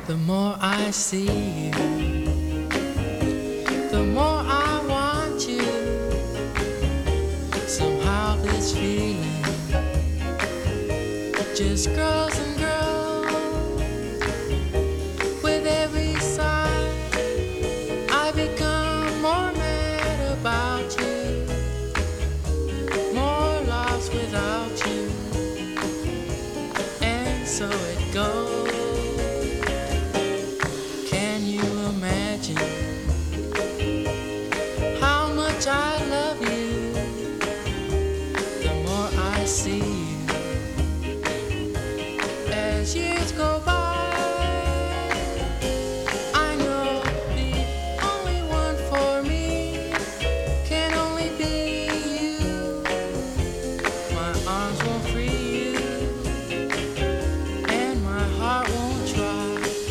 The more I see you, the more I want you. Somehow this feeling just grows and grows. With every sigh, I become more mad about you, more lost without you, and so it goes. How much I love you, the more I see you. As years go by, I know the only one for me can only be you. My arms won't free you, and my heart won't try.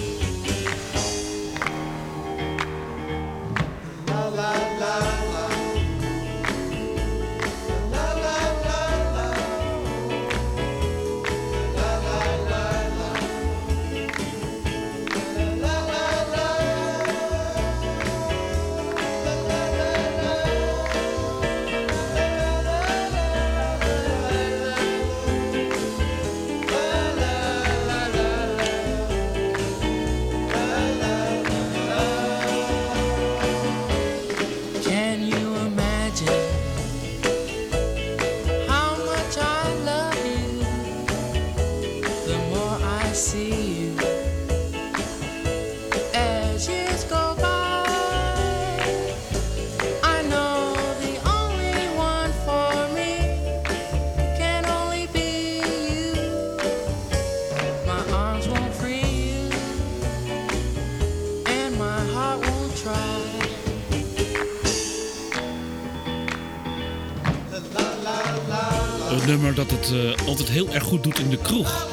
Een nummer dat het altijd heel erg goed doet in de kroeg.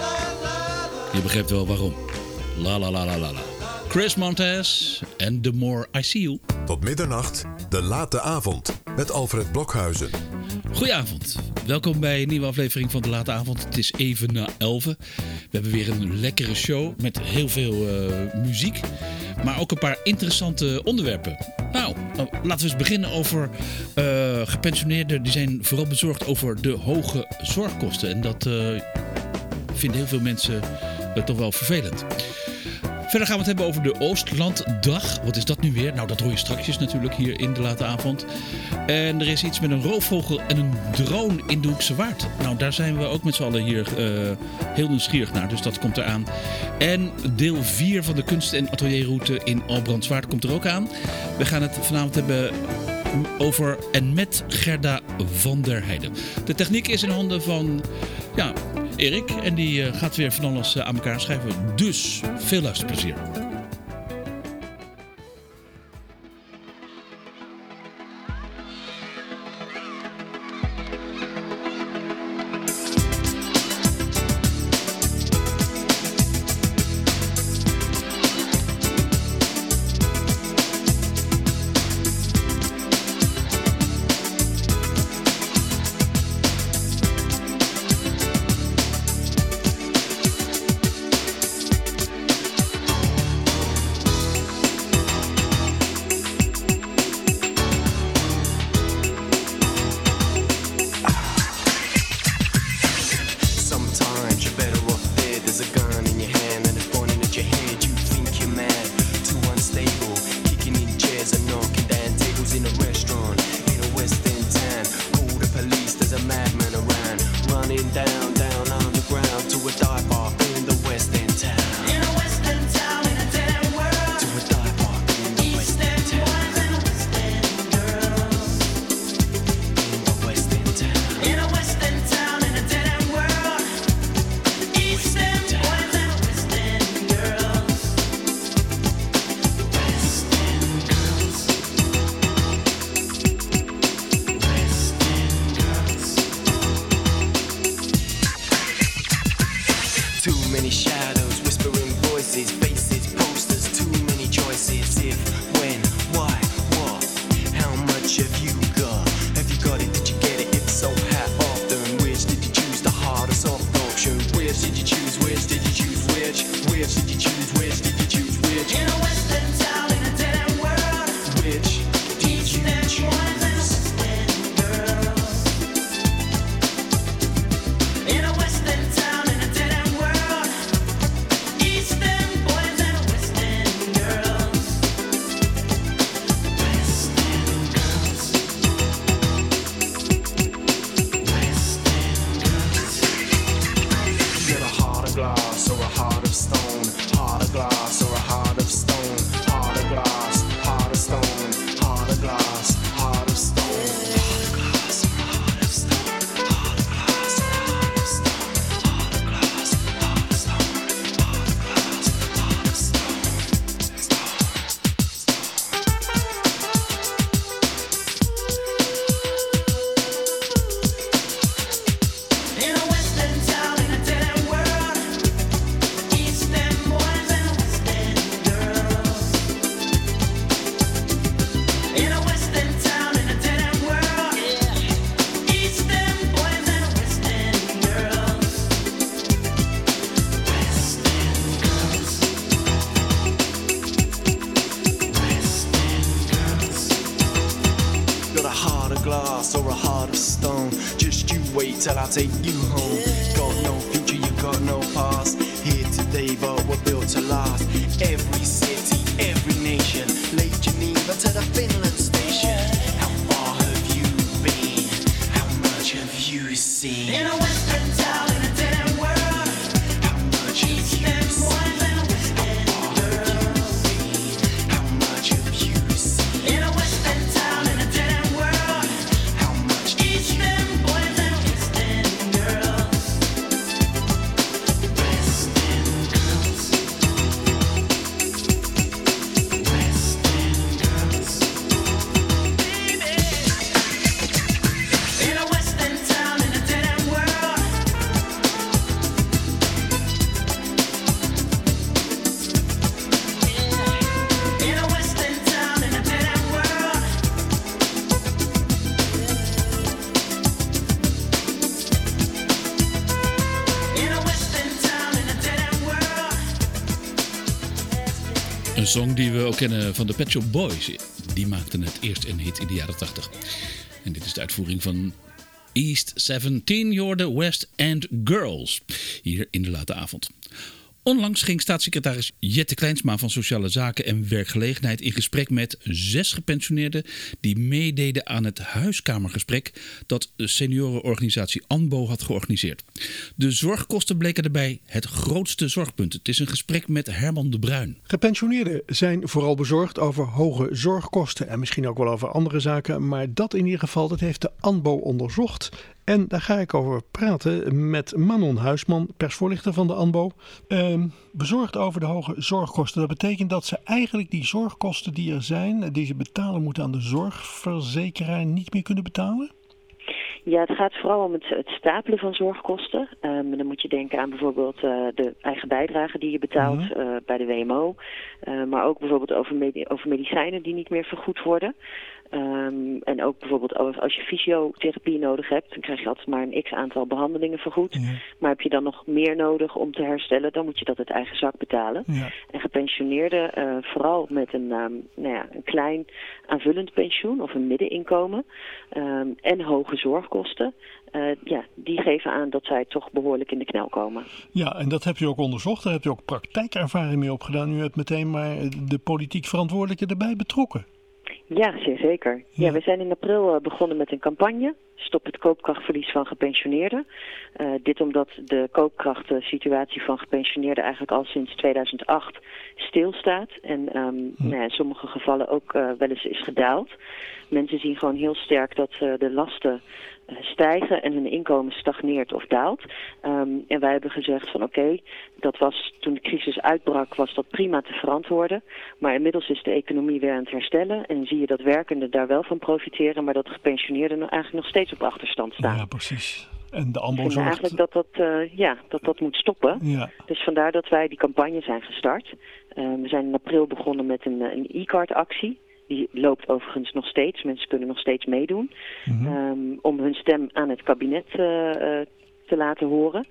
Je begrijpt wel waarom. La la la la la la. Chris Montez en The More I See You. Tot middernacht, de late avond met Alfred Blokhuizen. Goedenavond. Welkom bij een nieuwe aflevering van de late avond. Het is even na 11. We hebben weer een lekkere show met heel veel muziek. Maar ook een paar interessante onderwerpen. Nou, laten we eens beginnen over gepensioneerden. Die zijn vooral bezorgd over de hoge zorgkosten. En dat vinden heel veel mensen toch wel vervelend. Verder gaan we het hebben over de Oostlanddag. Wat is dat nu weer? Nou, dat hoor je straks natuurlijk hier in de late avond. En er is iets met een roofvogel en een drone in de Hoekse Waard. Nou, daar zijn we ook met z'n allen hier heel nieuwsgierig naar. Dus dat komt eraan. En deel 4 van de kunst- en atelierroute in Albrandswaard komt er ook aan. We gaan het vanavond hebben over en met Gerda van der Heijden. De techniek is in handen van Erik. En die gaat weer van alles aan elkaar schrijven. Dus veel luisterplezier. Which did you choose? Which did you choose? in a western town in a dead end world. Which East End boys and West End girls. In a western town in a dead end world. East End boys and West End girls. West End girls. West End girls. Get a heart of glass or a heart of stone. Heart of glass or a heart of stone. Heart of glass, heart of stone. Heart of glass, heart of stone. Heart of glass or a heart of stone. Heart of glass or a heart of stone. Heart of glass, heart of stone. Heart of glass, heart of stone. In a western town in a dead end world. East End boys and West End girls. In a western town in a dead end world. East End boys and West End girls. West End girls. West End girls. Got a heart of glass or a heart of stone. Just you wait till I take you home. Got no future, you got no past. Here today, but we're built to last. Every city, every nation. Lake Geneva to the Finland station. How far have you been? How much have you seen? In a western town in a dead end world. How much have you seen? West End girls. How much have you seen? In a western town in a dead end world. How much East End boys and West End girls. West End girls. West End girls. Baby. In a western town in a dead end world. In a western town in a dead end world. In a western town in a dead end world. Een song die we ook kennen van de Pet Shop Boys. Die maakten het eerst een hit in de jaren 80. En dit is de uitvoering van East 17, je hoorde West End Girls. Hier in de late avond. Onlangs ging staatssecretaris Jette Kleinsma van Sociale Zaken en Werkgelegenheid in gesprek met 6 gepensioneerden die meededen aan het huiskamergesprek dat de seniorenorganisatie ANBO had georganiseerd. De zorgkosten bleken daarbij het grootste zorgpunt. Het is een gesprek met Herman de Bruin. Gepensioneerden zijn vooral bezorgd over hoge zorgkosten en misschien ook wel over andere zaken, maar dat in ieder geval, dat heeft de ANBO onderzocht. En daar ga ik over praten met Manon Huisman, persvoorlichter van de ANBO. Bezorgd over de hoge zorgkosten. Dat betekent dat ze eigenlijk die zorgkosten die er zijn, die ze betalen moeten aan de zorgverzekeraar, niet meer kunnen betalen? Ja, het gaat vooral om het stapelen van zorgkosten. Dan moet je denken aan bijvoorbeeld de eigen bijdrage die je betaalt bij de WMO. Maar ook bijvoorbeeld over medicijnen die niet meer vergoed worden. En ook bijvoorbeeld als je fysiotherapie nodig hebt, dan krijg je altijd maar een x-aantal behandelingen vergoed. Ja. Maar heb je dan nog meer nodig om te herstellen, dan moet je dat uit eigen zak betalen. Ja. En gepensioneerden, vooral met een klein aanvullend pensioen of een middeninkomen en hoge zorgkosten, die geven aan dat zij toch behoorlijk in de knel komen. Ja, en dat heb je ook onderzocht. Daar heb je ook praktijkervaring mee opgedaan. U hebt meteen maar de politiek verantwoordelijke erbij betrokken. Ja, zeer zeker. Ja, we zijn in april begonnen met een campagne. Stop het koopkrachtverlies van gepensioneerden. Dit omdat de koopkrachtsituatie van gepensioneerden eigenlijk al sinds 2008 stilstaat. En in sommige gevallen ook wel eens is gedaald. Mensen zien gewoon heel sterk dat de lasten stijgen en hun inkomen stagneert of daalt. En wij hebben gezegd van oké, dat was toen de crisis uitbrak, was dat prima te verantwoorden. Maar inmiddels is de economie weer aan het herstellen en zie je dat werkenden daar wel van profiteren, maar dat gepensioneerden eigenlijk nog steeds op achterstand staan. Ja, precies. En de ANBO zorgt... eigenlijk dat moet stoppen. Ja. Dus vandaar dat wij die campagne zijn gestart. We zijn in april begonnen met een e-card actie. Die loopt overigens nog steeds. Mensen kunnen nog steeds meedoen. Om hun stem aan het kabinet te laten horen.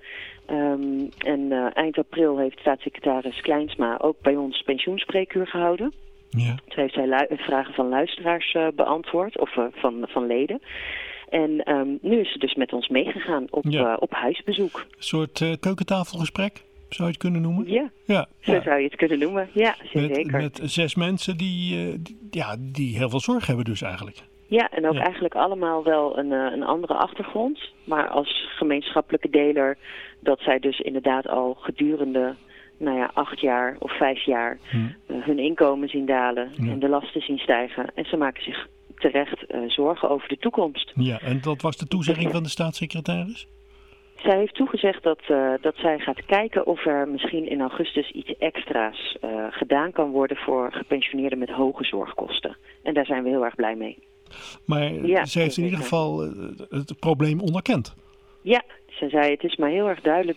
Eind april heeft staatssecretaris Kleinsma ook bij ons pensioenspreekuur gehouden. Ja. Toen heeft zij vragen van luisteraars beantwoord, of van leden. En nu is ze dus met ons meegegaan op huisbezoek. Een soort keukentafelgesprek, zou je het kunnen noemen? Ja, zo zou je het kunnen noemen. Ja, zeker. Met 6 mensen die heel veel zorg hebben dus eigenlijk. Ja, en ook eigenlijk allemaal wel een andere achtergrond. Maar als gemeenschappelijke deler dat zij dus inderdaad al gedurende 8 jaar of 5 jaar hun inkomen zien dalen en de lasten zien stijgen. En ze maken zich terecht zorgen over de toekomst. Ja, en dat was de toezegging van de staatssecretaris? Zij heeft toegezegd dat zij gaat kijken of er misschien in augustus iets extra's gedaan kan worden voor gepensioneerden met hoge zorgkosten. En daar zijn we heel erg blij mee. Maar ze heeft in ieder geval het probleem onderkend. Ja, ze zei het is maar heel erg duidelijk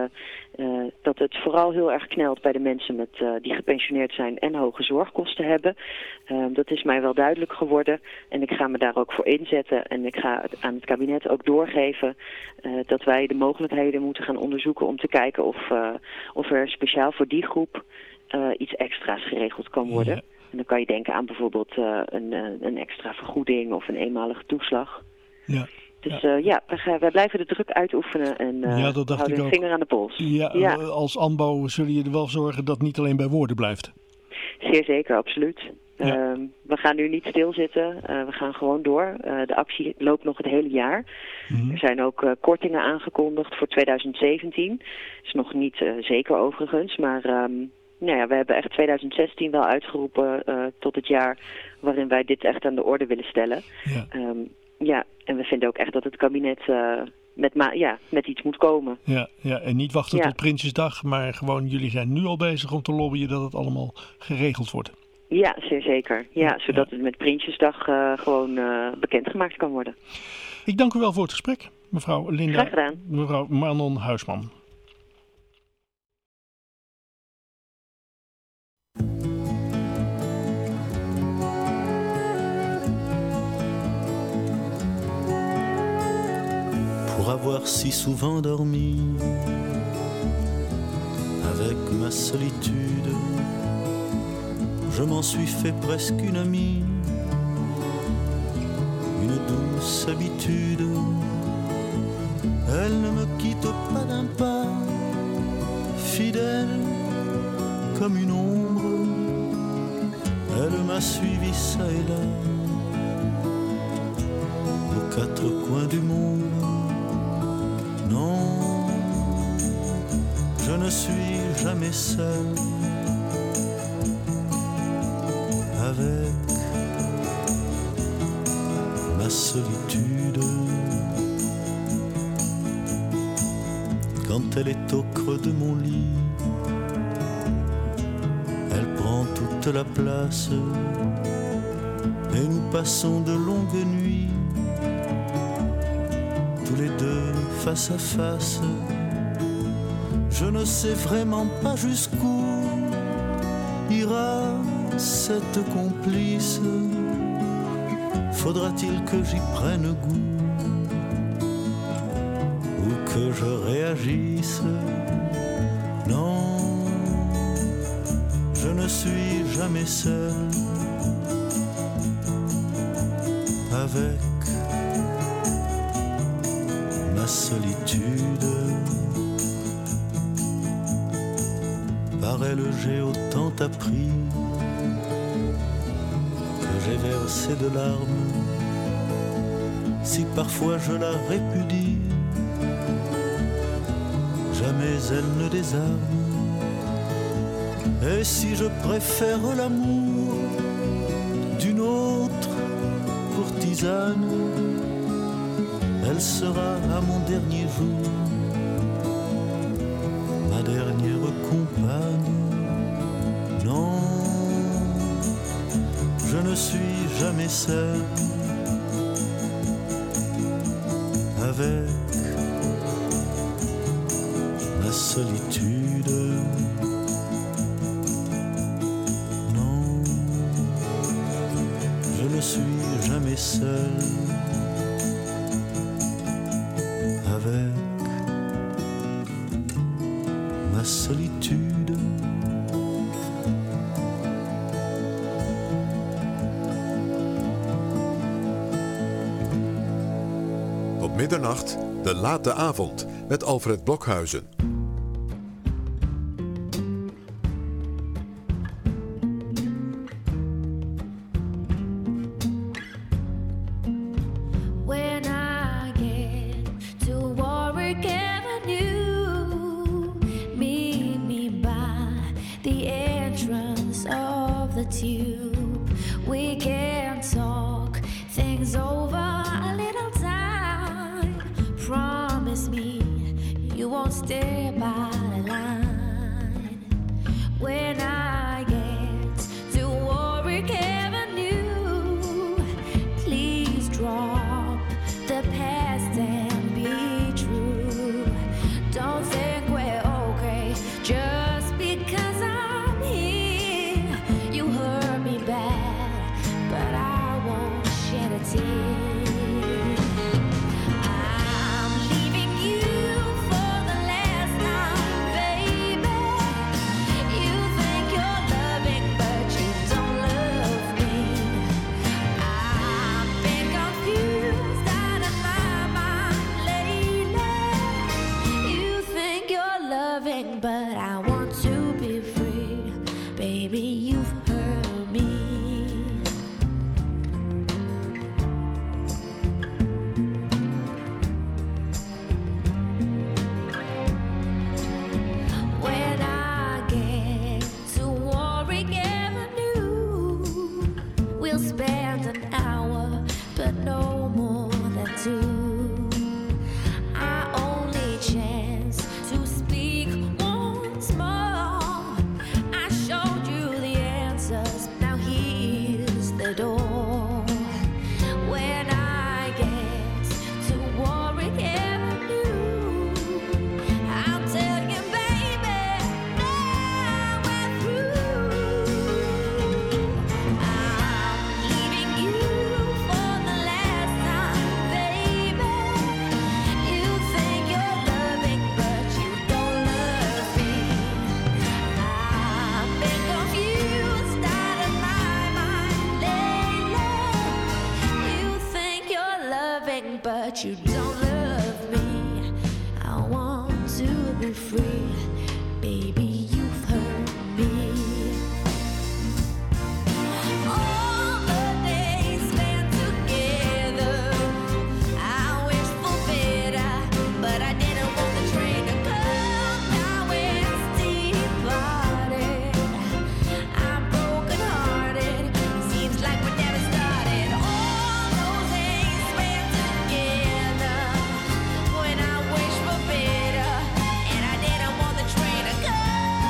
dat het vooral heel erg knelt bij de mensen die gepensioneerd zijn en hoge zorgkosten hebben. Dat is mij wel duidelijk geworden en ik ga me daar ook voor inzetten. En ik ga aan het kabinet ook doorgeven dat wij de mogelijkheden moeten gaan onderzoeken om te kijken of er speciaal voor die groep iets extra's geregeld kan worden. Ja. En dan kan je denken aan bijvoorbeeld een extra vergoeding of een eenmalige toeslag. Ja. Dus wij blijven de druk uitoefenen en houden een vinger aan de pols. Ja, als ANBO zullen je er wel zorgen dat het niet alleen bij woorden blijft. Zeer zeker, absoluut. Ja. We gaan nu niet stilzitten. We gaan gewoon door. De actie loopt nog het hele jaar. Mm-hmm. Er zijn ook kortingen aangekondigd voor 2017. Is nog niet zeker overigens, maar we hebben echt 2016 wel uitgeroepen tot het jaar waarin wij dit echt aan de orde willen stellen. Ja. En we vinden ook echt dat het kabinet met iets moet komen. Ja, en niet wachten tot Prinsjesdag, maar gewoon jullie zijn nu al bezig om te lobbyen dat het allemaal geregeld wordt. Ja, zeer zeker. Ja, zodat het met Prinsjesdag gewoon bekendgemaakt kan worden. Ik dank u wel voor het gesprek, mevrouw Linda. Graag gedaan. Mevrouw Manon Huisman. Pour avoir si souvent dormi avec ma solitude, je m'en suis fait presque une amie, une douce habitude. Elle ne me quitte pas d'un pas, fidèle comme une ombre. Elle m'a suivi ça et là, aux 4 coins du monde. Non, je ne suis jamais seul avec ma solitude. Quand elle est au creux de mon lit, elle prend toute la place et nous passons de longues nuits, tous les deux face à face. Je ne sais vraiment pas jusqu'où ira cette complice. Faudra-t-il que j'y prenne goût ou que je réagisse? Non, je ne suis jamais seul avec ma solitude. Par elle j'ai autant appris que j'ai versé de larmes. Si parfois je la répudie, jamais elle ne désarme. Et si je préfère l'amour d'une autre courtisane, elle sera à mon dernier jour ma dernière compagne. Non, je ne suis jamais seul avec ma solitude. Non, je ne suis jamais seul avec la solitude. Tot middernacht, de late avond met Alfred Blokhuizen. When I get to Warwick Avenue, meet me by the entrance of the tube. We can talk things over a little time. Promise me you won't stay by the line. When I get to Warwick Avenue, please drop the past and be true. Don't think we're okay just because I'm here. You hurt me bad, but I won't shed a tear. I'm leaving you for the last time, baby. You think you're loving, but you don't love me. I've been confused out of my mind lately. You think you're loving, but I want to be free. Baby, you've hurt me. When I get to Warwick Avenue, we'll spend an hour, but no more than two. Our only chance to speak once more. I showed you the answers, now here's the door. When I get to Warwick Avenue, I'll tell you, baby, now we're through. I'm leaving you for the last time, baby. You think you're loving, but you don't love me. I've been confused out of my mind lately. You think you're loving, but you don't love me. I want to be free, baby, you've hurt me. All the days spent together, I wish for better, but I didn't want the train to come. Now it's departed. I'm broken hearted. Seems like we never started. All those days spent together, when I wish for better, and I didn't want the train to come.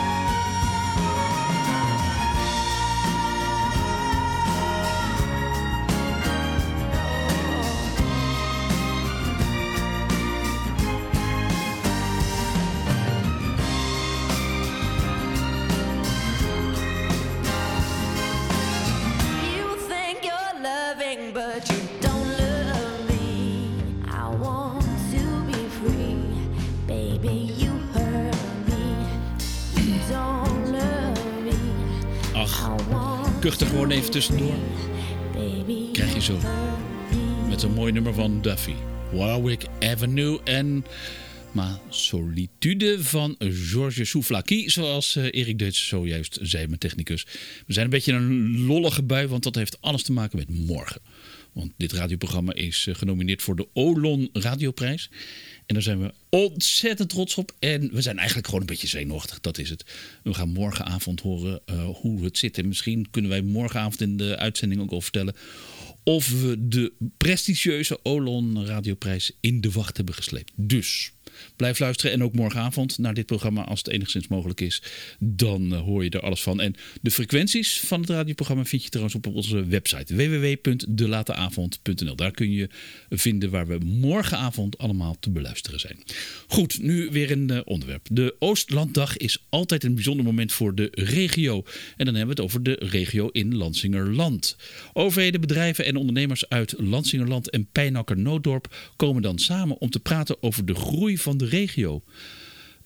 You think you're loving, but you don't love me. I want to be free, baby, you hurt me. You don't love me. Ach, I want kucht er gewoon even tussendoor. baby, Krijg je zo. Met een mooi nummer van Duffy. Warwick Avenue en Ma Solitude van Georges Souvlaki. Zoals Erik Deutsch zojuist zei, mijn technicus. We zijn een beetje in een lollige bui, want dat heeft alles te maken met morgen. Want dit radioprogramma is genomineerd voor de Olon Radioprijs. En daar zijn we ontzettend trots op. En we zijn eigenlijk gewoon een beetje zenuwachtig, dat is het. We gaan morgenavond horen hoe het zit. En misschien kunnen wij morgenavond in de uitzending ook al vertellen of we de prestigieuze Olon Radioprijs in de wacht hebben gesleept. Dus blijf luisteren en ook morgenavond naar dit programma als het enigszins mogelijk is. Dan hoor je er alles van. En de frequenties van het radioprogramma vind je trouwens op onze website www.delateavond.nl. Daar kun je vinden waar we morgenavond allemaal te beluisteren zijn. Goed, nu weer een onderwerp. De Oostlanddag is altijd een bijzonder moment voor de regio. En dan hebben we het over de regio in Lansingerland. Overheden, bedrijven en ondernemers uit Lansingerland en Pijnacker-Nootdorp komen dan samen om te praten over de groei van de regio.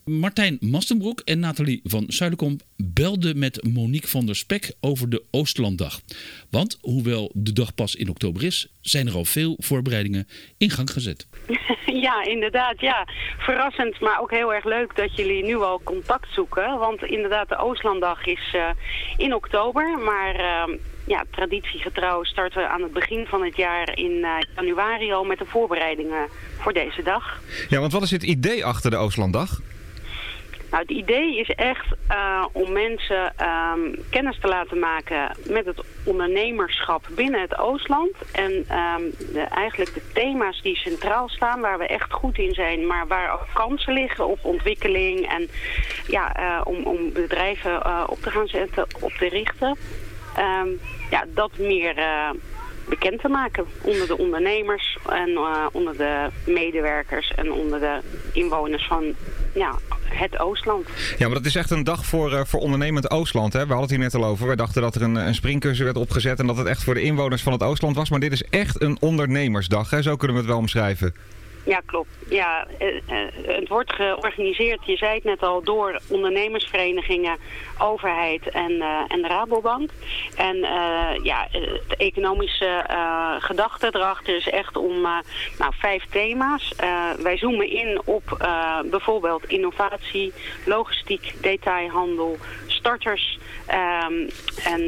Martijn Mastenbroek en Nathalie van Zuilenkomp belden met Monique van der Spek over de Oostlanddag. Want hoewel de dag pas in oktober is, zijn er al veel voorbereidingen in gang gezet. Ja, inderdaad. Ja. Verrassend, maar ook heel erg leuk dat jullie nu al contact zoeken. Want inderdaad, de Oostlanddag is in oktober. Maar traditiegetrouw starten we aan het begin van het jaar in januari al met de voorbereidingen voor deze dag. Ja, want wat is het idee achter de Oostlanddag? Nou, het idee is echt om mensen kennis te laten maken met het ondernemerschap binnen het Oostland. En eigenlijk de thema's die centraal staan, waar we echt goed in zijn, maar waar ook kansen liggen op ontwikkeling en om bedrijven op te gaan zetten, op te richten. Dat meer bekend te maken onder de ondernemers en onder de medewerkers en onder de inwoners van het Oostland. Ja, maar dat is echt een dag voor ondernemend Oostland. Hè? We hadden het hier net al over. We dachten dat er een springkussen werd opgezet en dat het echt voor de inwoners van het Oostland was. Maar dit is echt een ondernemersdag. Hè? Zo kunnen we het wel omschrijven. Ja, klopt. Ja, het wordt georganiseerd, je zei het net al, door ondernemersverenigingen, overheid en de Rabobank. En de economische gedachte erachter is echt om 5 thema's. Wij zoomen in op bijvoorbeeld innovatie, logistiek, detailhandel, starters en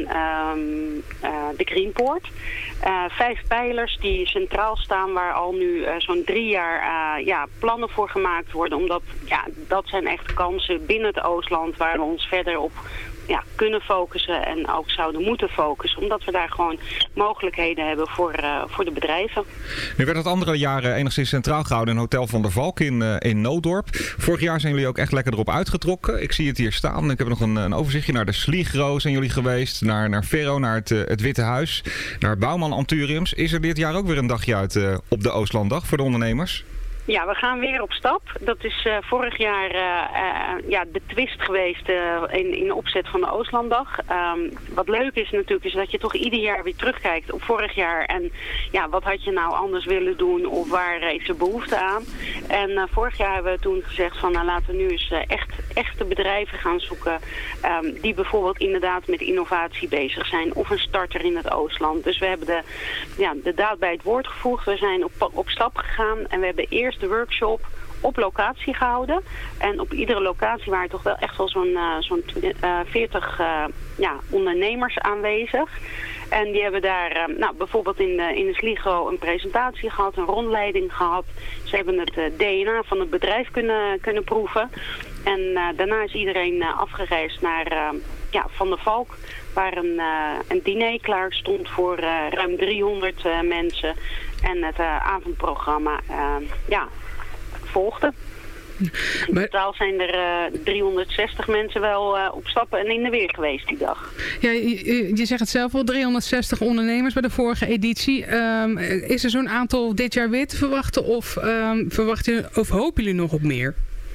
de Greenpoort. 5 pijlers die centraal staan waar al nu zo'n 3 jaar plannen voor gemaakt worden. Omdat dat zijn echt kansen binnen het Oostland waar we ons verder op kunnen focussen en ook zouden moeten focussen. Omdat we daar gewoon mogelijkheden hebben voor de bedrijven. Nu werd het andere jaren enigszins centraal gehouden in Hotel van der Valk in Nooddorp. Vorig jaar zijn jullie ook echt lekker erop uitgetrokken. Ik zie het hier staan. Ik heb nog een overzichtje. Naar de Sligro zijn jullie geweest. Naar Ferro, naar het Witte Huis. Naar Bouwman Anturiums. Is er dit jaar ook weer een dagje uit op de Oostlanddag voor de ondernemers? Ja, we gaan weer op stap. Dat is vorig jaar de twist geweest in de opzet van de Oostlanddag. Wat leuk is natuurlijk, is dat je toch ieder jaar weer terugkijkt op vorig jaar. En wat had je nou anders willen doen of waar is er behoefte aan? En vorig jaar hebben we toen gezegd van laten we nu eens echte bedrijven gaan zoeken. Die bijvoorbeeld inderdaad met innovatie bezig zijn. Of een starter in het Oostland. Dus we hebben de daad bij het woord gevoegd. We zijn op stap gegaan en we hebben eerst de workshop op locatie gehouden. En op iedere locatie waren toch wel echt wel zo'n 40 ondernemers aanwezig. En die hebben daar bijvoorbeeld in de Sligo een presentatie gehad, een rondleiding gehad. Ze hebben het DNA van het bedrijf kunnen proeven. En daarna is iedereen afgereisd naar Van der Valk, waar een diner klaar stond voor ruim 300 mensen. En het avondprogramma volgde. In totaal zijn er 360 mensen wel op stappen en in de weer geweest die dag. Ja, je zegt het zelf al, 360 ondernemers bij de vorige editie. Is er zo'n aantal dit jaar weer te verwachten of hopen jullie nog op meer?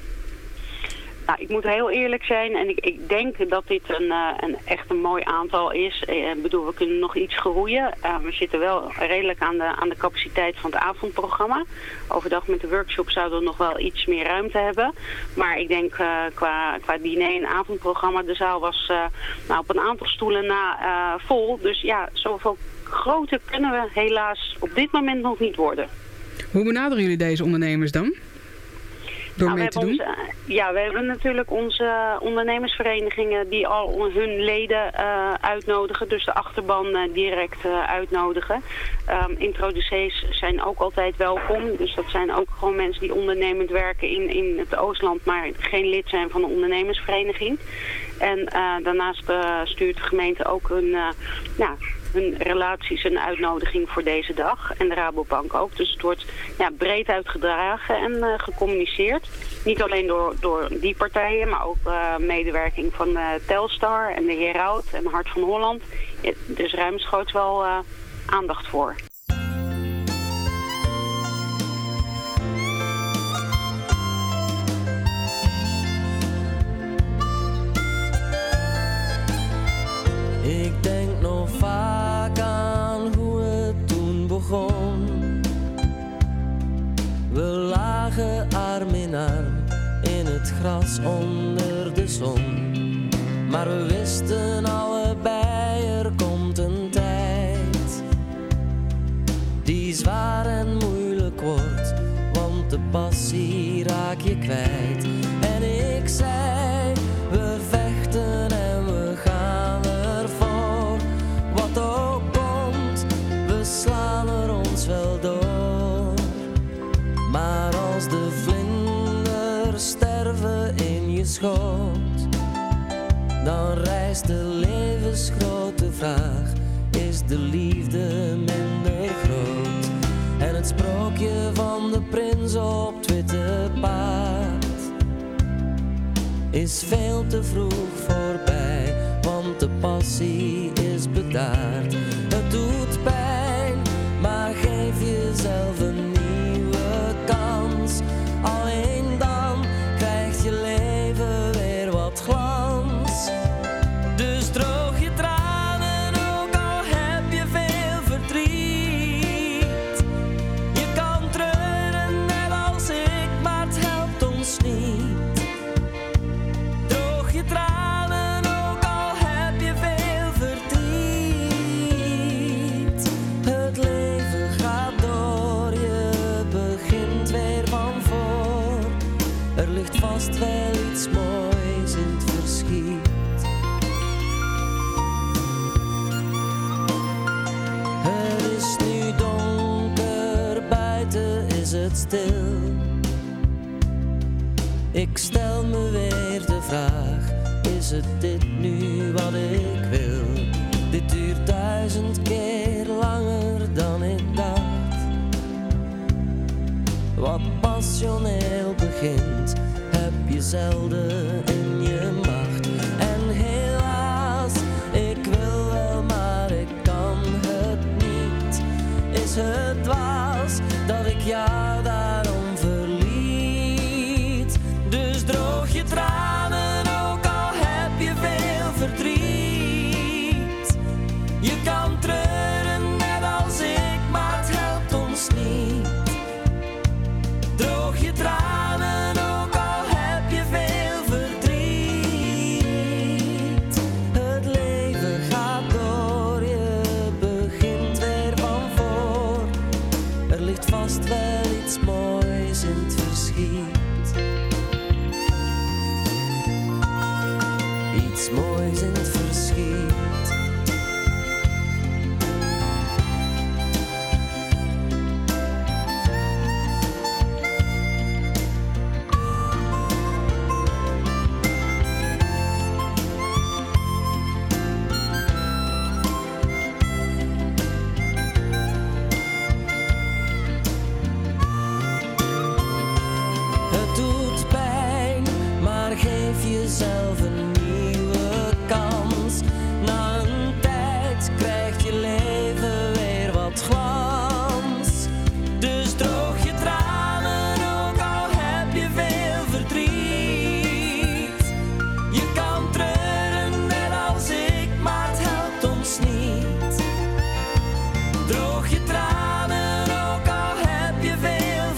Nou, ik moet heel eerlijk zijn en ik denk dat dit echt een mooi aantal is. Ik bedoel, we kunnen nog iets groeien. We zitten wel redelijk aan de capaciteit van het avondprogramma. Overdag met de workshop zouden we nog wel iets meer ruimte hebben. Maar ik denk qua diner en avondprogramma, de zaal was op een aantal stoelen na vol. Dus ja, zoveel groter kunnen we helaas op dit moment nog niet worden. Hoe benaderen jullie deze ondernemers dan? Door mee te doen? We hebben natuurlijk onze ondernemersverenigingen die al hun leden uitnodigen. Dus de achterban direct uitnodigen. Introducees zijn ook altijd welkom. Dus dat zijn ook gewoon mensen die ondernemend werken in het Oostland, maar geen lid zijn van de ondernemersvereniging. En daarnaast stuurt de gemeente ook hun relaties en uitnodiging voor deze dag. En de Rabobank ook. Dus het wordt breed uitgedragen en gecommuniceerd. Niet alleen door die partijen, maar ook medewerking van Telstar en de Heraut en Hart van Holland. Er is ruimschoots wel aandacht voor. Ik denk nog vaak aan hoe het toen begon. We lagen arm in arm in het gras onder de zon. Maar we wisten allebei, er komt een tijd die zwaar en moeilijk wordt, want de passie raak je kwijt. En ik zei, we vechten en we gaan ervoor. Wat ook komt, we slaan er ons wel door. Maar als de vlinders sterven in je schoot, dan rijst de levensgrote vraag, is de liefde minder groot? En het sprookje van de prins op het witte paard is veel te vroeg voorbij, want de passie is bedaard. Het doet pijn, maar geef jezelf een nieuwe kans. Alleen dan krijgt je leven weer wat glans. Dus droog je tranen, ook al heb je veel verdriet. Je kan treuren net als ik, maar het helpt ons niet. Droog je tranen, ook al heb je veel verdriet. Het leven gaat door, je begint weer van voor. Er ligt vast wel iets moois in het verschiet. Het is nu donker, buiten is het stil. Ik stel me weer de vraag, is het dit nu wat ik wil? Dit duurt 1000 keer langer dan ik dacht. Wat passioneel begint, heb je zelden in je macht. En helaas, ik wil wel, maar ik kan het niet. Is het dwaas dat ik jou daarom verliet? Dus droog je tranen, ook al heb je veel verdriet. Je kan treuren net als ik, maar het helpt ons niet. Droog je tranen, ook al heb je veel verdriet. Het leven gaat door, je begint weer van voor. Er ligt vast wel iets moois in het verschiet. Iets moois in het verschiet. Het doet pijn, maar geef jezelf een nieuwe kans. Na een tijd krijgt je leven weer wat glans. Dus droog je tranen, ook al heb je veel verdriet. Je kan treuren net als ik, maar het helpt ons niet. Droog je tranen, ook al heb je veel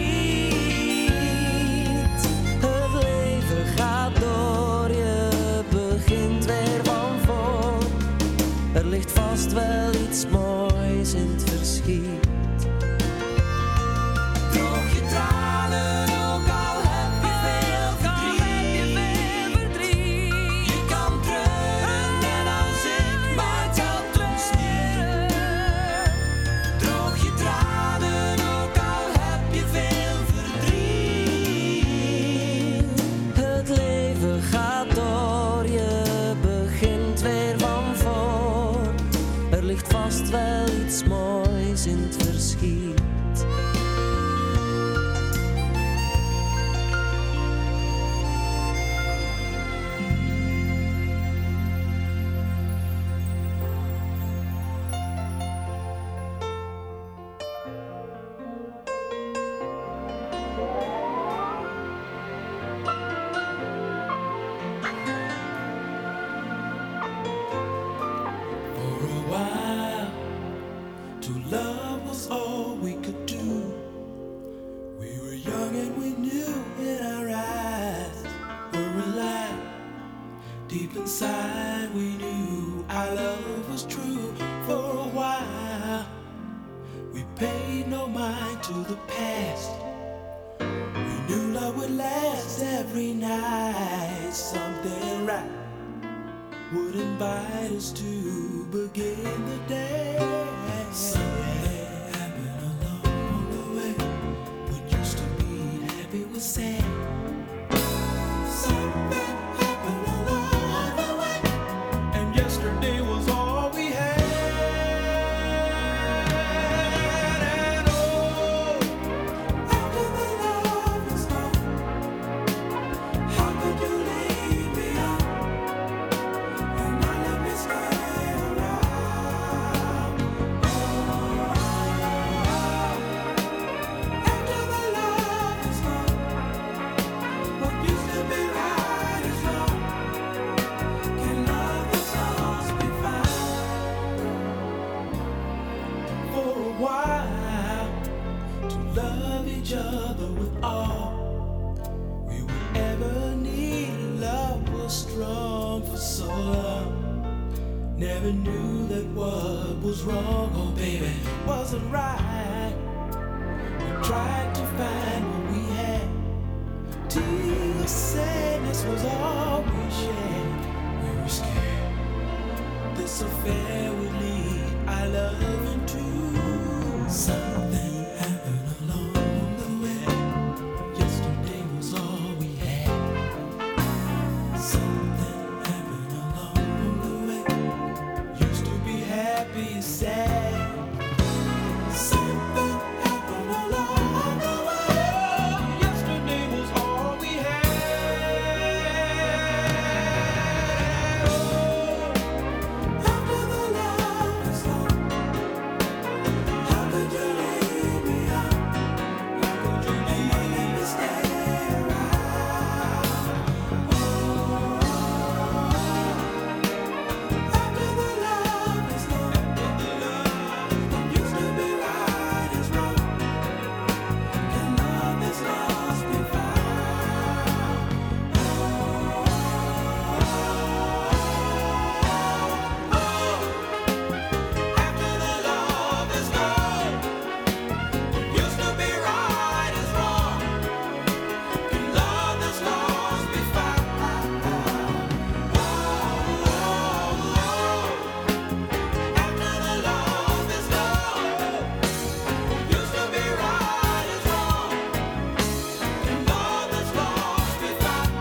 verdriet. Het leven gaat door, je begint weer van voor. Er ligt vast wel iets moois in het verschiet. Droog je tranen, ook al heb je veel verdriet. Je kan treuren net als ik, maar het helpt ons niet. Droog je tranen, ook al heb je veel verdriet. Het leven gaat door, je begint weer van voor. Er ligt vast wel iets moois in het verschiet. For a while, true love was all we Deep inside we knew our love was true. For a while we paid no mind to the past. We knew love would last every night. Something right would invite us to begin the day. Something happened along the way. What used to be happy was sad. Something happened along the way, and yesterday was all we had. And oh, after the love is gone, how could you leave me on and not let me stay around? Oh, after the love is gone, what used to be right is wrong. Can love that's lost be found? For a while, to love each other with all we would ever need. Love was strong for so long. Never knew that what was wrong, oh baby, wasn't right. We tried to find what we had. Till sadness was all we shared. We were scared this affair would lead our love into something happened along the way. Yesterday was all we had. Something happened along the way. Used to be happy, sad. Something happened along the way. Yesterday was all we had. Oh, after the love is gone, how could you leave me on? How could you leave me stay around? Oh, after the love is gone, what used to be right is wrong. Can love that's lost be found? After the love is gone, what used to be right is wrong. Can love that's lost be found? After the love is gone, what used to be right is wrong. Can love that's lost be found?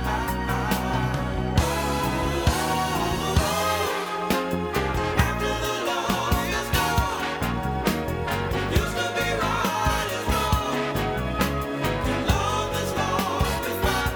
After the love is gone, what used to be right is wrong. Can love that's lost be found?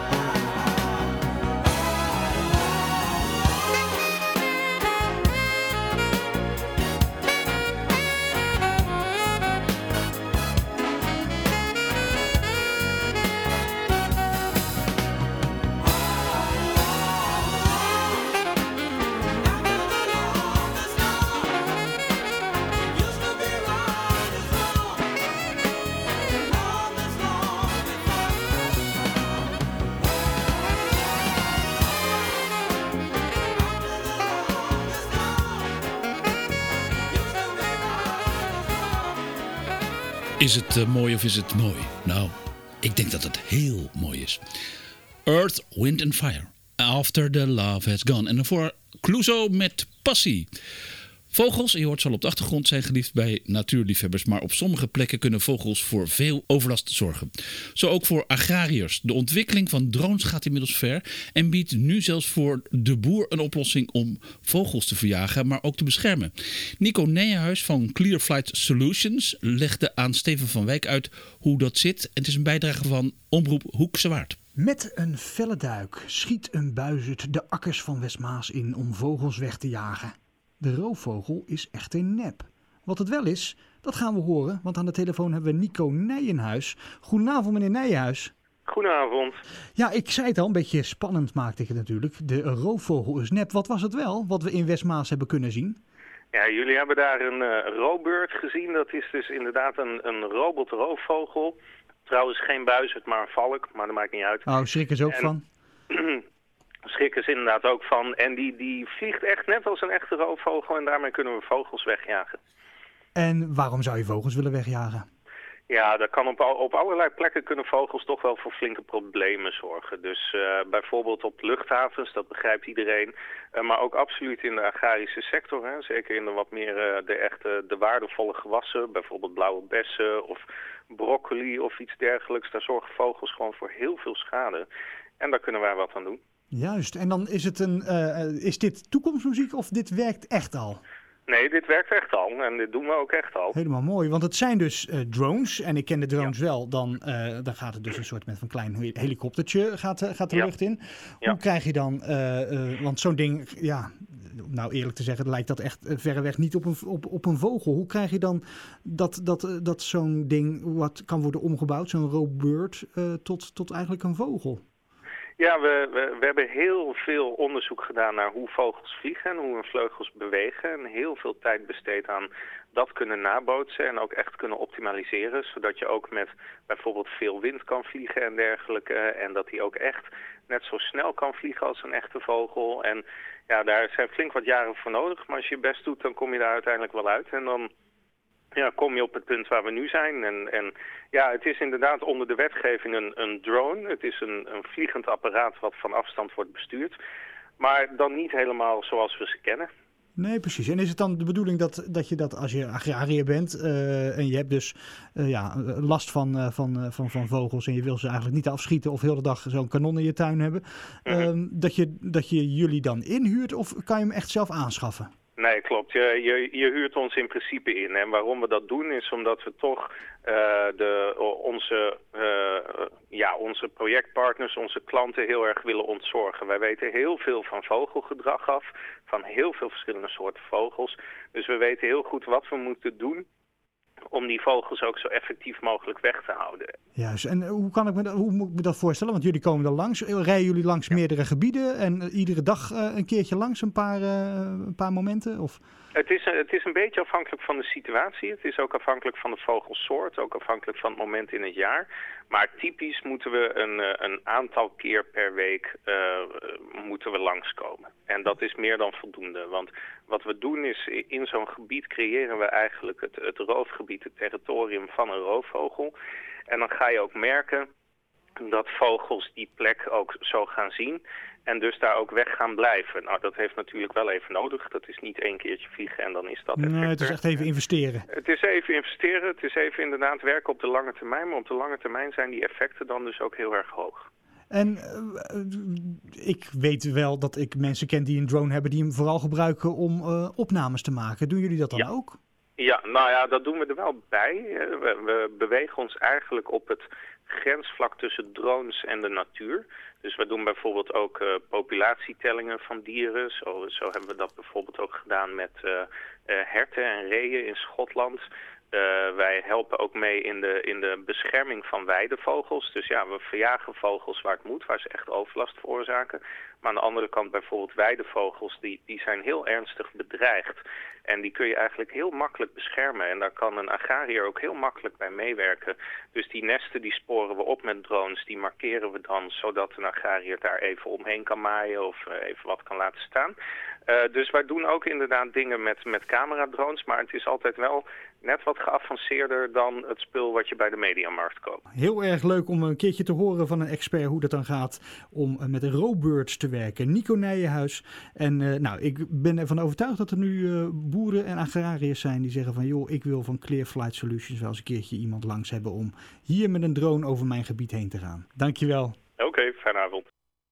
Is het mooi of is het mooi? Nou, ik denk dat het heel mooi is. Earth, Wind and Fire. After the Love Has Gone. En daarvoor Clouseau met Passie. Vogels, je hoort ze al op de achtergrond, zijn geliefd bij natuurliefhebbers. Maar op sommige plekken kunnen vogels voor veel overlast zorgen. Zo ook voor agrariërs. De ontwikkeling van drones gaat inmiddels ver. En biedt nu zelfs voor de boer een oplossing om vogels te verjagen, maar ook te beschermen. Nico Nijenhuis van Clear Flight Solutions legde aan Steven van Wijk uit hoe dat zit. En het is een bijdrage van Omroep Hoekse Waard. Met een felle duik schiet een buizerd de akkers van Westmaas in om vogels weg te jagen. De roofvogel is echter nep. Wat het wel is, dat gaan we horen, want aan de telefoon hebben we Nico Nijenhuis. Goedenavond, meneer Nijenhuis. Goedenavond. Ja, ik zei het al, een beetje spannend maakte ik het natuurlijk. De roofvogel is nep. Wat was het wel, wat we in Westmaas hebben kunnen zien? Ja, jullie hebben daar een roofbeurt gezien. Dat is dus inderdaad een robotroofvogel. Trouwens geen buizerd, maar een valk, maar dat maakt niet uit. Oh, schrik er ook van. schrikken ze inderdaad ook van. En die vliegt echt net als een echte roofvogel en daarmee kunnen we vogels wegjagen. En waarom zou je vogels willen wegjagen? Ja, dat kan op allerlei plekken kunnen vogels toch wel voor flinke problemen zorgen. Dus bijvoorbeeld op luchthavens, dat begrijpt iedereen. Maar ook absoluut in de agrarische sector. Hè. Zeker in de wat meer de waardevolle gewassen. Bijvoorbeeld blauwe bessen of broccoli of iets dergelijks. Daar zorgen vogels gewoon voor heel veel schade. En daar kunnen wij wat aan doen. Juist, en dan is het is dit toekomstmuziek of dit werkt echt al? Nee, dit werkt echt al en dit doen we ook echt al. Helemaal mooi, want het zijn dus drones en ik ken de drones wel. Dan gaat het dus een soort met een klein helikoptertje gaat de lucht in. Hoe krijg je dan, want zo'n ding, ja, nou eerlijk te zeggen, lijkt dat echt verreweg niet op een vogel. Hoe krijg je dan dat zo'n ding wat kan worden omgebouwd, zo'n roofbird, tot eigenlijk een vogel? Ja, we hebben heel veel onderzoek gedaan naar hoe vogels vliegen en hoe hun vleugels bewegen. En heel veel tijd besteed aan dat kunnen nabootsen en ook echt kunnen optimaliseren. Zodat je ook met bijvoorbeeld veel wind kan vliegen en dergelijke. En dat hij ook echt net zo snel kan vliegen als een echte vogel. En ja, daar zijn flink wat jaren voor nodig. Maar als je je best doet, dan kom je daar uiteindelijk wel uit. En dan kom je op het punt waar we nu zijn. En ja, het is inderdaad onder de wetgeving een drone. Het is een vliegend apparaat wat van afstand wordt bestuurd. Maar dan niet helemaal zoals we ze kennen. Nee, precies. En is het dan de bedoeling dat je dat als je agrariër bent en je hebt dus last van vogels en je wil ze eigenlijk niet afschieten of heel de dag zo'n kanon in je tuin hebben, dat je jullie dan inhuurt of kan je hem echt zelf aanschaffen? Nee, klopt. Je huurt ons in principe in. En waarom we dat doen is omdat we toch onze projectpartners, onze klanten heel erg willen ontzorgen. Wij weten heel veel van vogelgedrag af, van heel veel verschillende soorten vogels. Dus we weten heel goed wat we moeten doen om die vogels ook zo effectief mogelijk weg te houden. Juist. En hoe moet ik me dat voorstellen? Want jullie komen er langs. Rijden jullie langs meerdere gebieden en iedere dag een keertje langs een paar momenten? Of? Het is een beetje afhankelijk van de situatie. Het is ook afhankelijk van de vogelsoort, ook afhankelijk van het moment in het jaar. Maar typisch moeten we een aantal keer per week moeten we langskomen. En dat is meer dan voldoende. Want wat we doen is, in zo'n gebied creëren we eigenlijk het roofgebied, het territorium van een roofvogel. En dan ga je ook merken dat vogels die plek ook zo gaan zien en dus daar ook weg gaan blijven. Nou, dat heeft natuurlijk wel even nodig. Dat is niet 1 keertje vliegen en dan is dat effect. Nee, het is echt even investeren. Het is even investeren. Het is even inderdaad werken op de lange termijn. Maar op de lange termijn zijn die effecten dan dus ook heel erg hoog. En ik weet wel dat ik mensen ken die een drone hebben die hem vooral gebruiken om opnames te maken. Doen jullie dat dan ook? Ja, nou ja, dat doen we er wel bij. We bewegen ons eigenlijk op het grensvlak tussen drones en de natuur. Dus we doen bijvoorbeeld ook populatietellingen van dieren. Zo hebben we dat bijvoorbeeld ook gedaan met herten en reeën in Schotland. Wij helpen ook mee in de bescherming van weidevogels. Dus ja, we verjagen vogels waar het moet, waar ze echt overlast veroorzaken. Maar aan de andere kant bijvoorbeeld weidevogels, die zijn heel ernstig bedreigd. En die kun je eigenlijk heel makkelijk beschermen. En daar kan een agrariër ook heel makkelijk bij meewerken. Dus die nesten die sporen we op met drones, die markeren we dan zodat een agrariër daar even omheen kan maaien of even wat kan laten staan. Dus wij doen ook inderdaad dingen met cameradrones, maar het is altijd wel net wat geavanceerder dan het spul wat je bij de mediamarkt koopt. Heel erg leuk om een keertje te horen van een expert hoe dat dan gaat om met roofbirds te werken. Nico Nijenhuis. En ik ben ervan overtuigd dat er nu boeren en agrariërs zijn die zeggen van joh, ik wil van Clearflight Solutions wel eens een keertje iemand langs hebben om hier met een drone over mijn gebied heen te gaan. Dankjewel. Oké, fijne avond.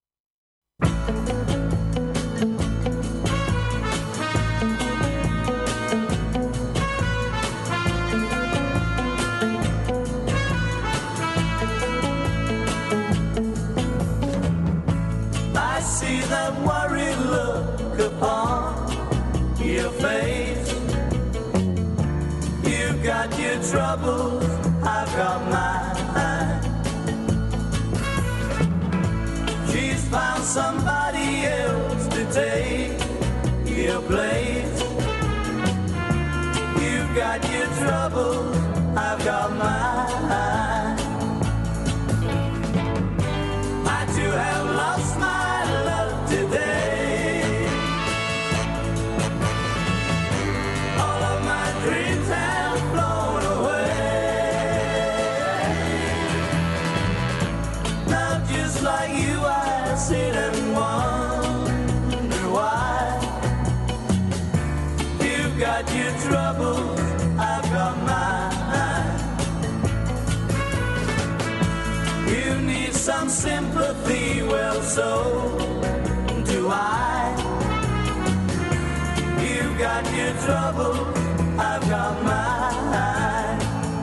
I see that worried look upon your face. You've got your troubles, I've got mine. She's found somebody else to take your place. You've got your troubles, I've got mine. I too have lost my love got your troubles, I've got mine. You need some sympathy, well, so do I. You've got your troubles, I've got mine.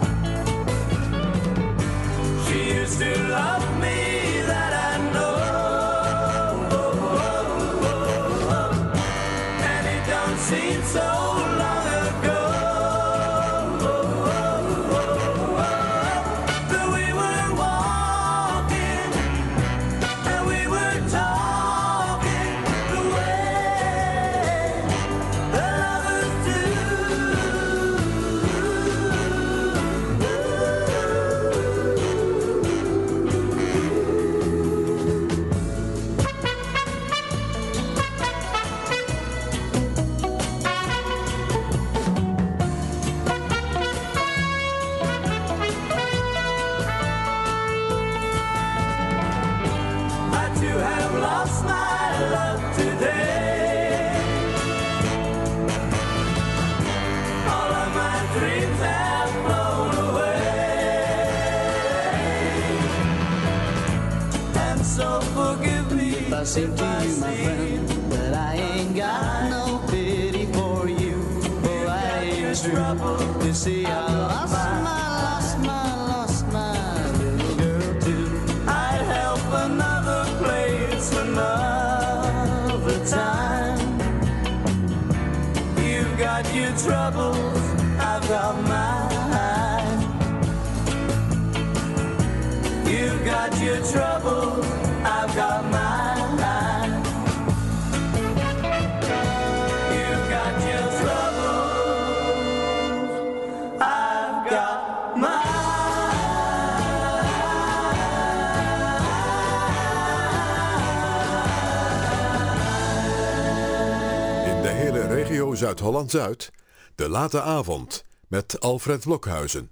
She used to love me, that I know. And it don't seem so long ago that we were walking and we were talking the way the lovers do. I too have lost my love today. All of my dreams have flown away. And so forgive me if I say to you, my friend, that I ain't got no pity for you. For I ain't true. You see, I lost my little girl too. I'd help another place another time. You've got your troubles, I've got mine. You've got your troubles, I've got mine. You've got your troubles, I've got In de hele regio Zuid-Holland-Zuid, de late avond met Alfred Blokhuizen.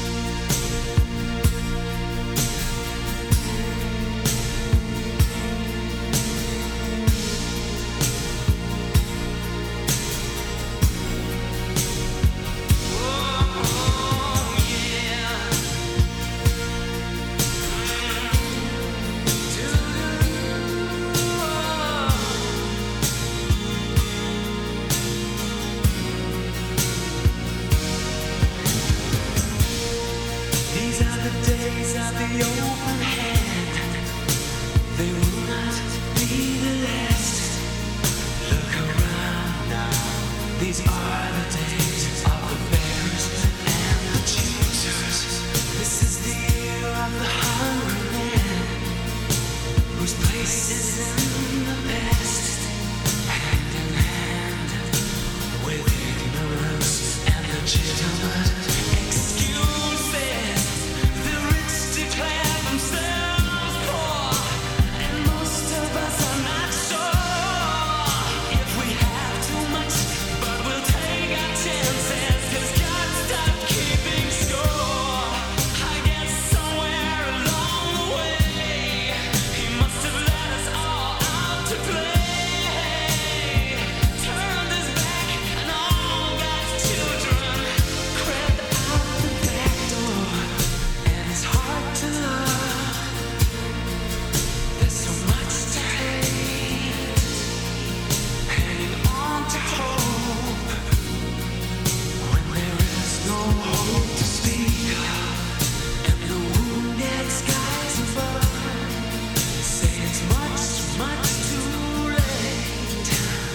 These are the days of the open hand. They will not be the last. Look around now. These are the days of the bears and the choosers. This is the year of the hungry man, whose place is in the past. Hand in hand with ignorance and the gentleman. Excuses. The rich declare themselves poor, and most of us are not sure if we have too much, but we'll take our chances, 'cause God stopped keeping score. I guess somewhere along the way, He must have let us all out to play. Turned His back and all God's children crept out the back door. And it's hard to love. There's so much to hate. Hanging on to hope when there is no hope to speak of, and the wounded skies above say it's much, much too late.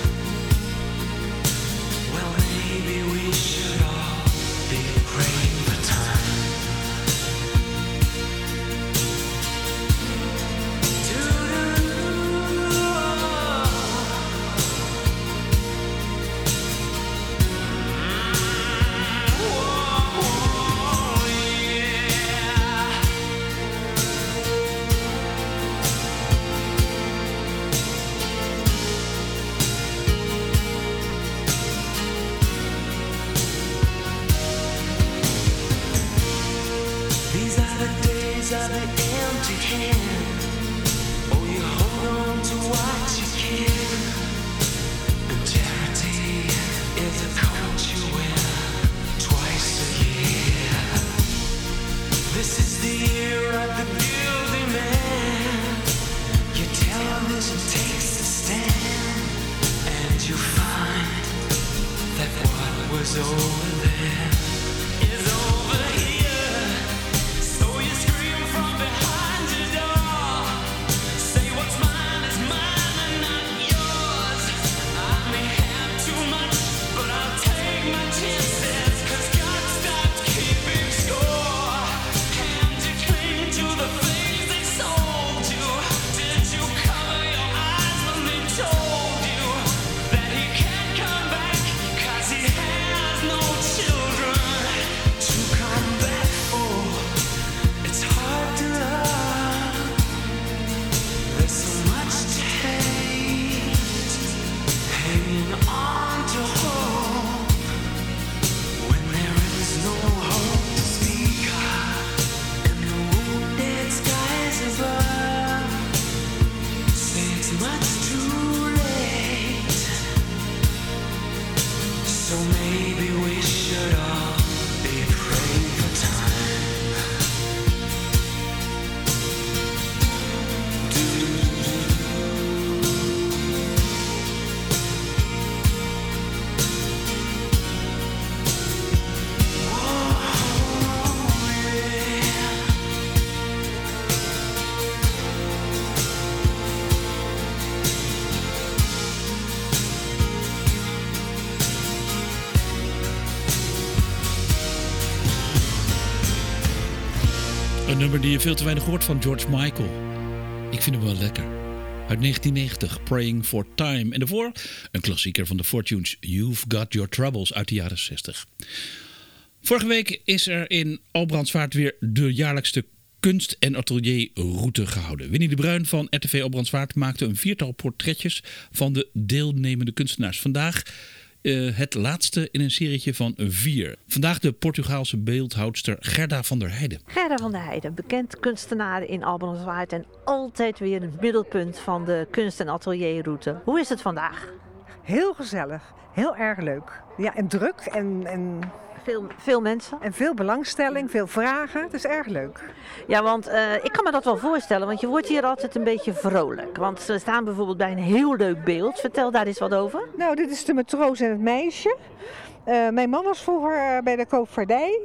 Well, maybe we should all be praying for time. These are the days of the empty hand. Oh, you hold on to what you can. And charity is a coat you you find that what was over there is over here? So you scream from behind your door. Say what's mine is mine and not yours. I may have too much, but I'll take my chances, 'cause God stopped keeping score. And you cling to the things they sold you. Did you cover your eyes when they told you that he can't come back 'cause he has no children to come back for? It's hard to love. There's so much taste hanging on to hope when there is no hope to speak of, and the wounded skies above say it's much too late. So maybe we should all be praying for time. Een nummer die je veel te weinig hoort van George Michael. Ik vind hem wel lekker. Uit 1990, Praying for Time. En daarvoor een klassieker van de Fortunes, You've Got Your Troubles uit de jaren 60. Vorige week is er in Albrandsvaart weer de jaarlijkste kunst- en atelierroute gehouden. Winnie de Bruin van RTV Albrandsvaart maakte een 4-tal portretjes van de deelnemende kunstenaars. Vandaag het laatste in een serietje van 4. Vandaag de Portugaalse beeldhoudster Gerda van der Heijden. Gerda van der Heijden, bekend kunstenaar in Albrandswaard en altijd weer het middelpunt van de kunst- en atelierroute. Hoe is het vandaag? Heel gezellig, heel erg leuk. Ja, en druk en veel mensen. En veel belangstelling, veel vragen. Het is erg leuk. Ja, want ik kan me dat wel voorstellen, want je wordt hier altijd een beetje vrolijk. Want we staan bijvoorbeeld bij een heel leuk beeld. Vertel daar eens wat over. Nou, dit is de matroos en het meisje. Mijn man was vroeger bij de koopvaardij.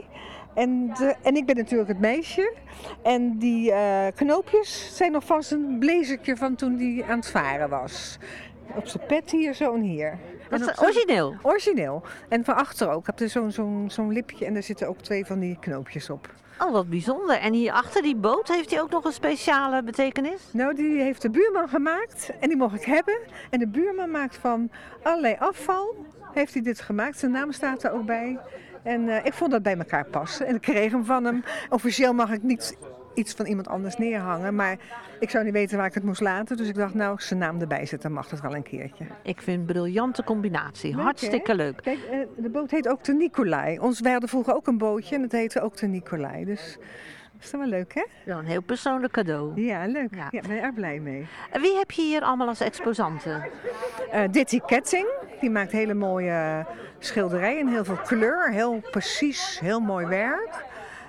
En ik ben natuurlijk het meisje. En die knoopjes zijn nog van zijn blazertje van toen hij aan het varen was. Op zijn pet hier, zo en hier. Dat is origineel? Origineel. En van achter ook. Ik heb er zo'n lipje en daar zitten ook 2 van die knoopjes op. Oh, wat bijzonder. En hier achter die boot, heeft die ook nog een speciale betekenis? Nou, die heeft de buurman gemaakt en die mocht ik hebben. En de buurman maakt van allerlei afval, heeft hij dit gemaakt. Zijn naam staat er ook bij. En ik vond dat bij elkaar passen. En ik kreeg hem van hem. Officieel mag ik niet iets van iemand anders neerhangen. Maar ik zou niet weten waar ik het moest laten. Dus ik dacht, nou, als ik zijn naam erbij zet, dan mag dat wel een keertje. Ik vind een briljante combinatie. Leuk, hartstikke hè? leuk. Kijk, de boot heet ook de Nicolai. Wij hadden vroeger ook een bootje en het heette ook de Nicolai. Dus dat is wel leuk, hè? Ja, een heel persoonlijk cadeau. Ja, leuk. Ja, ik ben er erg blij mee. En wie heb je hier allemaal als exposanten? Ditty Ketting, die maakt hele mooie schilderijen, heel veel kleur, heel precies, heel mooi werk.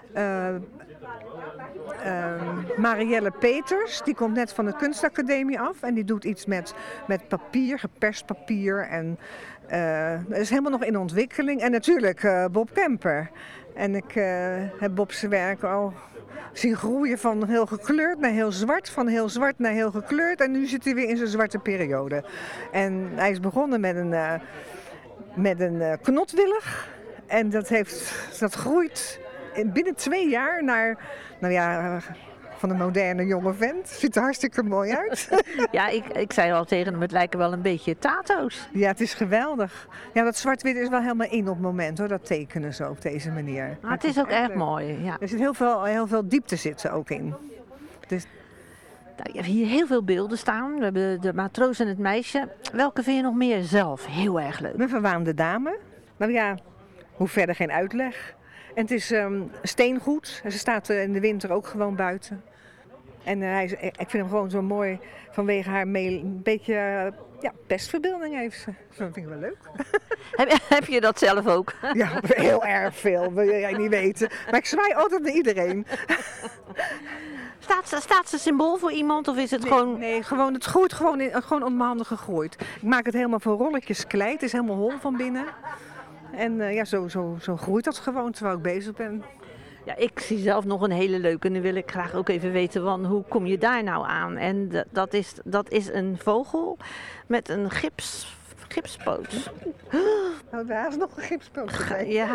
Marielle Peters, die komt net van de kunstacademie af en die doet iets met papier, geperst papier. En dat is helemaal nog in ontwikkeling. En natuurlijk Bob Kemper. En ik heb Bob zijn werk al zien groeien van heel gekleurd naar heel zwart, van heel zwart naar heel gekleurd. En nu zit hij weer in zijn zwarte periode. En hij is begonnen met een knotwillig. En dat groeit binnen 2 jaar naar, nou ja, van een moderne jonge vent. Ziet er hartstikke mooi uit. Ja, ik zei al tegen hem, het lijken wel een beetje tato's. Ja, het is geweldig. Ja, dat zwart-wit is wel helemaal in op het moment, hoor. Dat tekenen zo op deze manier. Maar het is ook erg mooi, ja. Er zit heel veel diepte zit er ook in. Dus... Nou, je hebt hier heel veel beelden staan. We hebben de matroos en het meisje. Welke vind je nog meer zelf heel erg leuk? Mijn verwaande dame. Nou ja, hoe verder geen uitleg. En het is steengoed. En ze staat in de winter ook gewoon buiten. En ik vind hem gewoon zo mooi vanwege haar een beetje pestverbeelding heeft ze. Dat vind ik wel leuk. Heb je dat zelf ook? Ja, heel erg veel. Wil jij niet weten. Maar ik zwaai altijd naar iedereen. Staat ze symbool voor iemand of is het gewoon... Nee, gewoon, het groeit gewoon onhandig gegroeid. Ik maak het helemaal van rolletjes klei. Het is helemaal hol van binnen. En zo groeit dat gewoon terwijl ik bezig ben. Ja, ik zie zelf nog een hele leuke en dan wil ik graag ook even weten van hoe kom je daar nou aan? En dat is een vogel met een gipspoot. Nou, daar is nog een gipspoot bij. Ja.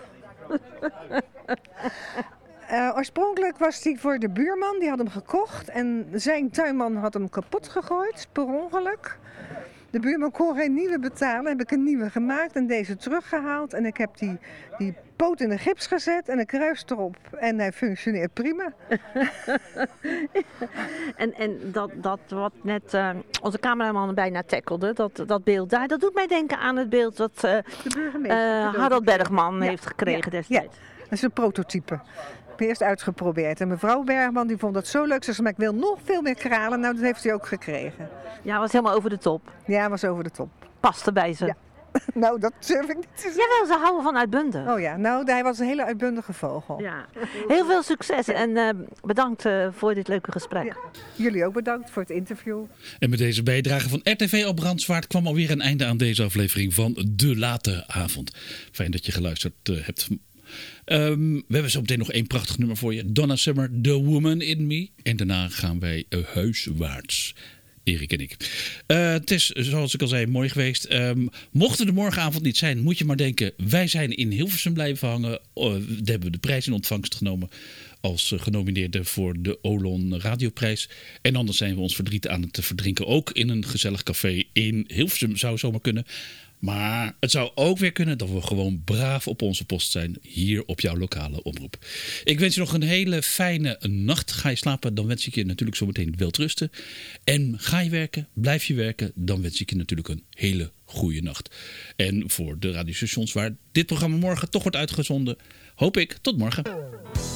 Oorspronkelijk was die voor de buurman, die had hem gekocht en zijn tuinman had hem kapot gegooid, per ongeluk. De buurman kon geen nieuwe betalen, heb ik een nieuwe gemaakt en deze teruggehaald. En ik heb die poot in de gips gezet en een kruis erop. En hij functioneert prima. En dat wat net onze cameraman bijna tackelde, dat beeld daar, dat doet mij denken aan het beeld dat Harold Bergman heeft gekregen destijds. Ja, dat is een prototype. Ik heb eerst uitgeprobeerd. En mevrouw Bergman die vond dat zo leuk. Ze zei, maar ik wil nog veel meer kralen. Nou, dat heeft hij ook gekregen. Ja, was helemaal over de top. Ja, was over de top. Paste bij ze. Ja. Nou, dat durf ik niet te zeggen. Jawel, ze houden van uitbundig. Oh ja, nou, hij was een hele uitbundige vogel. Ja. Heel veel succes en bedankt voor dit leuke gesprek. Ja. Jullie ook bedankt voor het interview. En met deze bijdrage van RTV op Brandswaard kwam alweer een einde aan deze aflevering van De Late Avond. Fijn dat je geluisterd hebt. We hebben zo meteen nog één prachtig nummer voor je. Donna Summer, The Woman in Me. En daarna gaan wij huiswaarts. Erik en ik. Het is, zoals ik al zei, mooi geweest. Mocht er de morgenavond niet zijn, moet je maar denken... wij zijn in Hilversum blijven hangen. We hebben de prijs in ontvangst genomen... als genomineerde voor de Olon Radioprijs. En anders zijn we ons verdriet aan het verdrinken. Ook in een gezellig café in Hilversum zou zomaar kunnen... Maar het zou ook weer kunnen dat we gewoon braaf op onze post zijn. Hier op jouw lokale omroep. Ik wens je nog een hele fijne nacht. Ga je slapen, dan wens ik je natuurlijk zometeen welterusten. En ga je werken, blijf je werken. Dan wens ik je natuurlijk een hele goede nacht. En voor de radiostations waar dit programma morgen toch wordt uitgezonden. Hoop ik tot morgen.